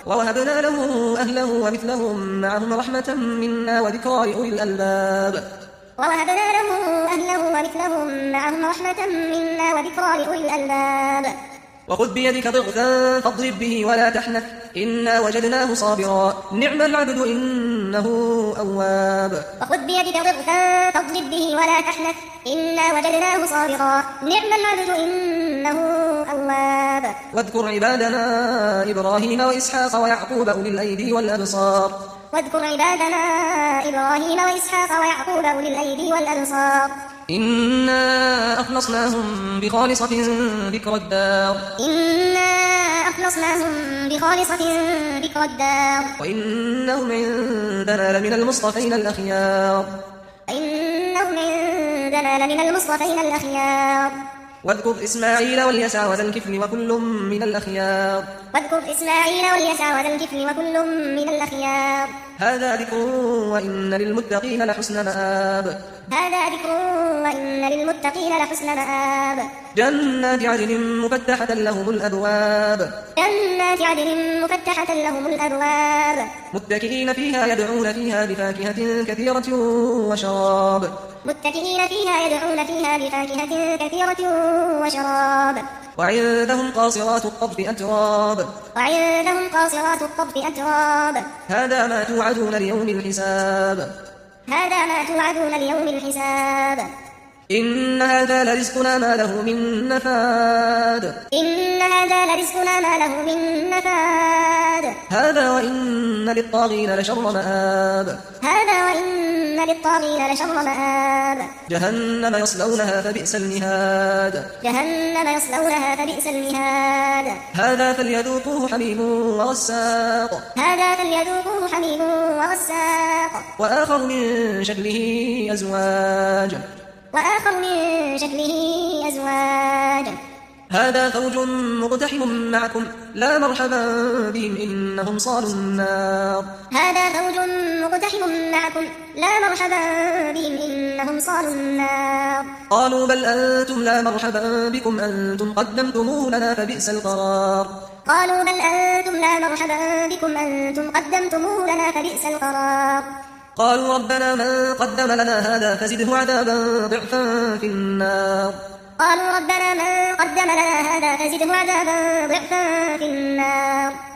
ووهبنا له أهله ومثلهم معهم رحمة منا وذكرى لأولي الألباب ووهبنا له أهله ومثلهم معهم رحمة منا وذكرى لأولي الألباب وخذ بيدك ضغثا فاضرب به ولا تحنث إنا وجدناه صابرا نعم العبد إنه أواب وخذ بيدك ضغثا فاضرب به ولا تحنث إنا وجدناه صابرا نعم العبد إنه أواب واذكر عبادنا إبراهيم وإسحاق ويعقوب أولي الأيدي والأبصار واذكر عبادنا إبراهيم وإسحاق ويعقوب أولي الأيدي والأبصار إنا أخلصناهم بخالصة ذكر الدار وإنهم عندنا لمن المصطفين الأخيار واذكر إسماعيل واليسع وذا الكفل وكل من الأخيار هذا ذكر وإن للمتقين لحسن مآب جنات عدن مفتحة لهم الأبواب متكئين فيها يدعون فيها بفاكهة كثيرة وشراب وعندهم قاصرات الطرف أتراب هذا ما توعدون ليوم الحساب إن هذا لرزقنا ما له من نفاد هذا وإن للطاغين لشر مآب جهنم يصلونها فبئس المهاد هذا فليذوقوه حميم وغساق وآخر من شكله أزواج هذا فوج مقتحم معكم لا مرحبا بهم إنهم صالوا النار قالوا بل أنتم لا مرحبا بكم أنتم قدمتموه لنا فبئس القرار قالوا ربنا من قدم لنا هذا فزده عذابا ضعفا في النار